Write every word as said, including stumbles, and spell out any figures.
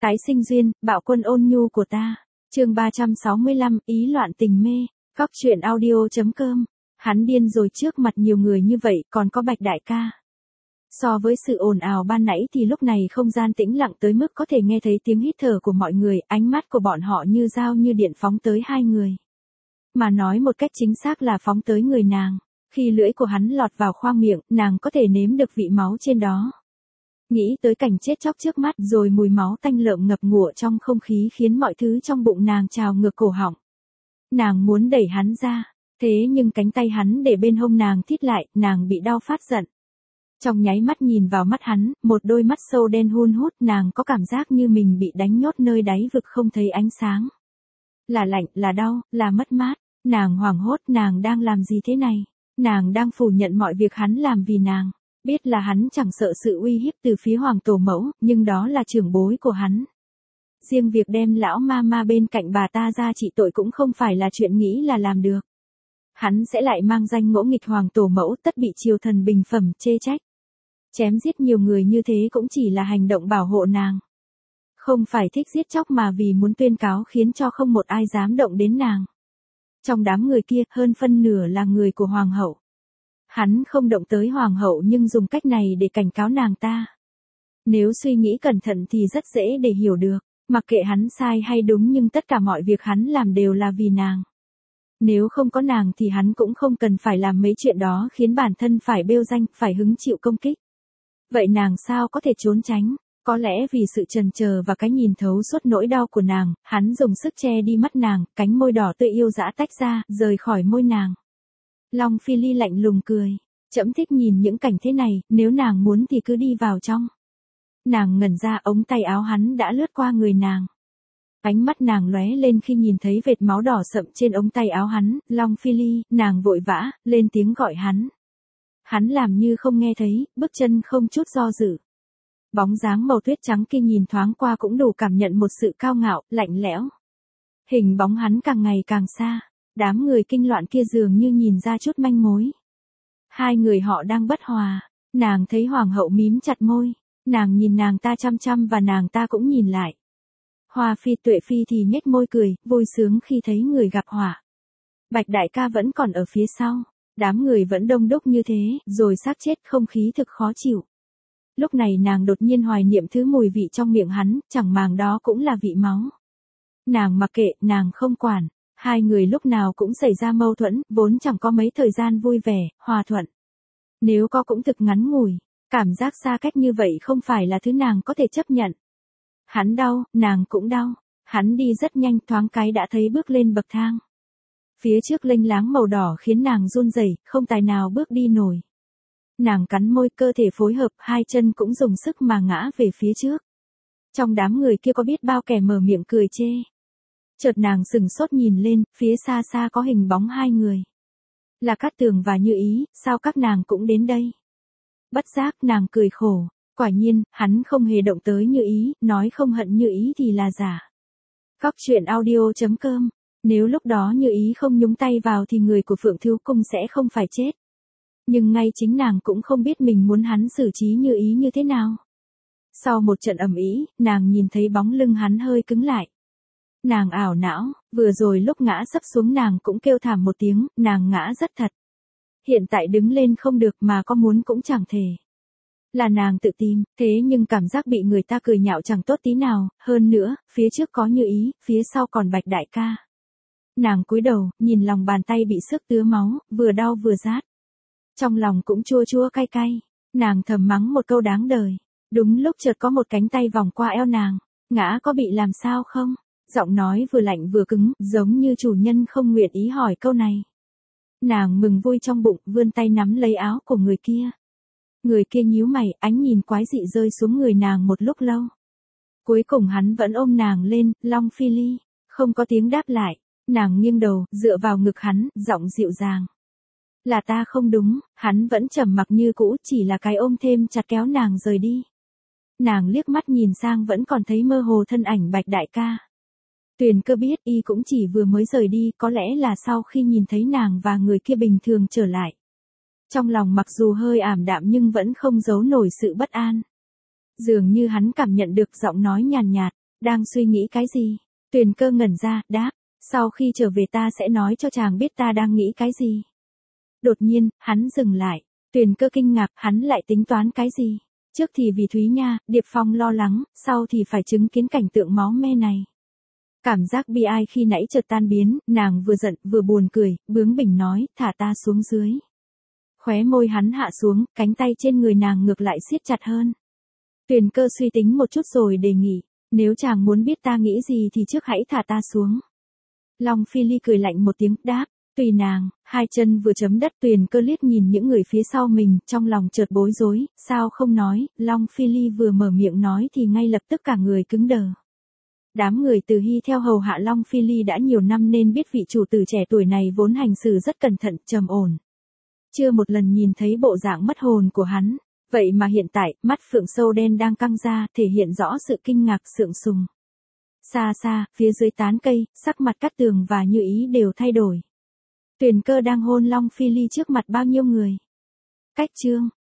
Tái sinh duyên, bạo quân ôn nhu của ta. Chương ba trăm sáu mươi lăm, ý loạn tình mê. Góc truyện audio chấm com. Hắn điên rồi, trước mặt nhiều người như vậy, còn có Bạch đại ca. So với sự ồn ào ban nãy thì lúc này không gian tĩnh lặng tới mức có thể nghe thấy tiếng hít thở của mọi người, ánh mắt của bọn họ như dao như điện phóng tới hai người. Mà nói một cách chính xác là phóng tới người nàng. Khi lưỡi của hắn lọt vào khoang miệng, nàng có thể nếm được vị máu trên đó. Nghĩ tới cảnh chết chóc trước mắt rồi mùi máu tanh lợm ngập ngụa trong không khí khiến mọi thứ trong bụng nàng trào ngược cổ họng. Nàng muốn đẩy hắn ra, thế nhưng cánh tay hắn để bên hông nàng thít lại, nàng bị đau phát giận. Trong nháy mắt nhìn vào mắt hắn, một đôi mắt sâu đen hun hút, nàng có cảm giác như mình bị đánh nhốt nơi đáy vực không thấy ánh sáng. Là lạnh, là đau, là mất mát, nàng hoảng hốt, nàng đang làm gì thế này? Nàng đang phủ nhận mọi việc hắn làm vì nàng. Biết là hắn chẳng sợ sự uy hiếp từ phía hoàng tổ mẫu, nhưng đó là trưởng bối của hắn. Riêng việc đem lão ma ma bên cạnh bà ta ra trị tội cũng không phải là chuyện nghĩ là làm được. Hắn sẽ lại mang danh ngỗ nghịch hoàng tổ mẫu, tất bị triều thần bình phẩm chê trách. Chém giết nhiều người như thế cũng chỉ là hành động bảo hộ nàng. Không phải thích giết chóc mà vì muốn tuyên cáo khiến cho không một ai dám động đến nàng. Trong đám người kia, hơn phân nửa là người của hoàng hậu. Hắn không động tới hoàng hậu nhưng dùng cách này để cảnh cáo nàng ta. Nếu suy nghĩ cẩn thận thì rất dễ để hiểu được, mặc kệ hắn sai hay đúng nhưng tất cả mọi việc hắn làm đều là vì nàng. Nếu không có nàng thì hắn cũng không cần phải làm mấy chuyện đó khiến bản thân phải bêu danh, phải hứng chịu công kích. Vậy nàng sao có thể trốn tránh? Có lẽ vì sự trần chờ và cái nhìn thấu suốt nỗi đau của nàng, hắn dùng sức che đi mắt nàng, cánh môi đỏ tươi yêu dã tách ra, rời khỏi môi nàng. Long Phi Ly lạnh lùng cười, trẫm thích nhìn những cảnh thế này, nếu nàng muốn thì cứ đi vào trong. Nàng ngẩn ra, ống tay áo hắn đã lướt qua người nàng. Ánh mắt nàng lóe lên khi nhìn thấy vệt máu đỏ sậm trên ống tay áo hắn. Long Phi Ly, nàng vội vã, lên tiếng gọi hắn. Hắn làm như không nghe thấy, bước chân không chút do dự. Bóng dáng màu tuyết trắng kia nhìn thoáng qua cũng đủ cảm nhận một sự cao ngạo, lạnh lẽo. Hình bóng hắn càng ngày càng xa. Đám người kinh loạn kia dường như nhìn ra chút manh mối. Hai người họ đang bất hòa. Nàng thấy hoàng hậu mím chặt môi. Nàng nhìn nàng ta chăm chăm và nàng ta cũng nhìn lại. Hoa phi Tuệ phi thì nhếch môi cười, vui sướng khi thấy người gặp họa. Bạch đại ca vẫn còn ở phía sau. Đám người vẫn đông đúc như thế, rồi xác chết, không khí thực khó chịu. Lúc này nàng đột nhiên hoài niệm thứ mùi vị trong miệng hắn, chẳng màng đó cũng là vị máu. Nàng mặc kệ, nàng không quản. Hai người lúc nào cũng xảy ra mâu thuẫn, vốn chẳng có mấy thời gian vui vẻ, hòa thuận. Nếu có cũng thực ngắn ngủi, cảm giác xa cách như vậy không phải là thứ nàng có thể chấp nhận. Hắn đau, nàng cũng đau. Hắn đi rất nhanh, thoáng cái đã thấy bước lên bậc thang. Phía trước lênh láng màu đỏ khiến nàng run rẩy, không tài nào bước đi nổi. Nàng cắn môi, cơ thể phối hợp, hai chân cũng dùng sức mà ngã về phía trước. Trong đám người kia có biết bao kẻ mở miệng cười chê. Chợt nàng sừng sốt nhìn lên, phía xa xa có hình bóng hai người. Là Cát Tường và Như Ý, sao các nàng cũng đến đây? Bất giác nàng cười khổ, quả nhiên, hắn không hề động tới Như Ý, nói không hận Như Ý thì là giả. Góc truyện audio chấm com, nếu lúc đó Như Ý không nhúng tay vào thì người của Phượng Thiếu Cung sẽ không phải chết. Nhưng ngay chính nàng cũng không biết mình muốn hắn xử trí Như Ý như thế nào. Sau một trận ầm ĩ, nàng nhìn thấy bóng lưng hắn hơi cứng lại. Nàng ảo não, vừa rồi lúc ngã sấp xuống nàng cũng kêu thảm một tiếng, nàng ngã rất thật. Hiện tại đứng lên không được mà có muốn cũng chẳng thể. Là nàng tự tìm, thế nhưng cảm giác bị người ta cười nhạo chẳng tốt tí nào, hơn nữa, phía trước có Như Ý, phía sau còn Bạch đại ca. Nàng cúi đầu, nhìn lòng bàn tay bị xước tứa máu, vừa đau vừa rát. Trong lòng cũng chua chua cay cay, nàng thầm mắng một câu đáng đời. Đúng lúc chợt có một cánh tay vòng qua eo nàng, ngã có bị làm sao không? Giọng nói vừa lạnh vừa cứng, giống như chủ nhân không nguyện ý hỏi câu này. Nàng mừng vui trong bụng, vươn tay nắm lấy áo của người kia. Người kia nhíu mày, ánh nhìn quái dị rơi xuống người nàng một lúc lâu. Cuối cùng hắn vẫn ôm nàng lên, Long Phi Ly, không có tiếng đáp lại. Nàng nghiêng đầu, dựa vào ngực hắn, giọng dịu dàng. Là ta không đúng, hắn vẫn trầm mặc như cũ, chỉ là cái ôm thêm chặt kéo nàng rời đi. Nàng liếc mắt nhìn sang vẫn còn thấy mơ hồ thân ảnh Bạch đại ca. Tuyền Cơ biết y cũng chỉ vừa mới rời đi, có lẽ là sau khi nhìn thấy nàng và người kia bình thường trở lại. Trong lòng mặc dù hơi ảm đạm nhưng vẫn không giấu nổi sự bất an. Dường như hắn cảm nhận được giọng nói nhàn nhạt, nhạt, Đang suy nghĩ cái gì? Tuyền Cơ ngẩn ra, đáp, sau khi trở về ta sẽ nói cho chàng biết ta đang nghĩ cái gì. Đột nhiên, hắn dừng lại. Tuyền Cơ kinh ngạc, hắn lại tính toán cái gì? Trước thì vì Thúy Nha, Điệp Phong lo lắng, sau thì phải chứng kiến cảnh tượng máu me này. Cảm giác bi ai khi nãy chợt tan biến, nàng vừa giận vừa buồn cười, bướng bỉnh nói, thả ta xuống dưới. Khóe môi hắn hạ xuống, cánh tay trên người nàng ngược lại siết chặt hơn. Tuyền Cơ suy tính một chút rồi đề nghị, nếu chàng muốn biết ta nghĩ gì thì trước hãy thả ta xuống. Long Phi Ly cười lạnh một tiếng, đáp, tùy nàng. Hai chân vừa chấm đất, Tuyền Cơ liếc nhìn những người phía sau mình, trong lòng chợt bối rối, sao không nói. Long Phi Ly vừa mở miệng nói thì ngay lập tức cả người cứng đờ. Đám người Từ Hy theo hầu hạ Long Phi Ly đã nhiều năm nên biết vị chủ tử trẻ tuổi này vốn hành xử rất cẩn thận, trầm ổn. Chưa một lần nhìn thấy bộ dạng mất hồn của hắn, vậy mà hiện tại, mắt phượng sâu đen đang căng ra, thể hiện rõ sự kinh ngạc sượng sùng. Xa xa, phía dưới tán cây, sắc mặt Cát Tường và Như Ý đều thay đổi. Tuyền Cơ đang hôn Long Phi Ly trước mặt bao nhiêu người. Cách chương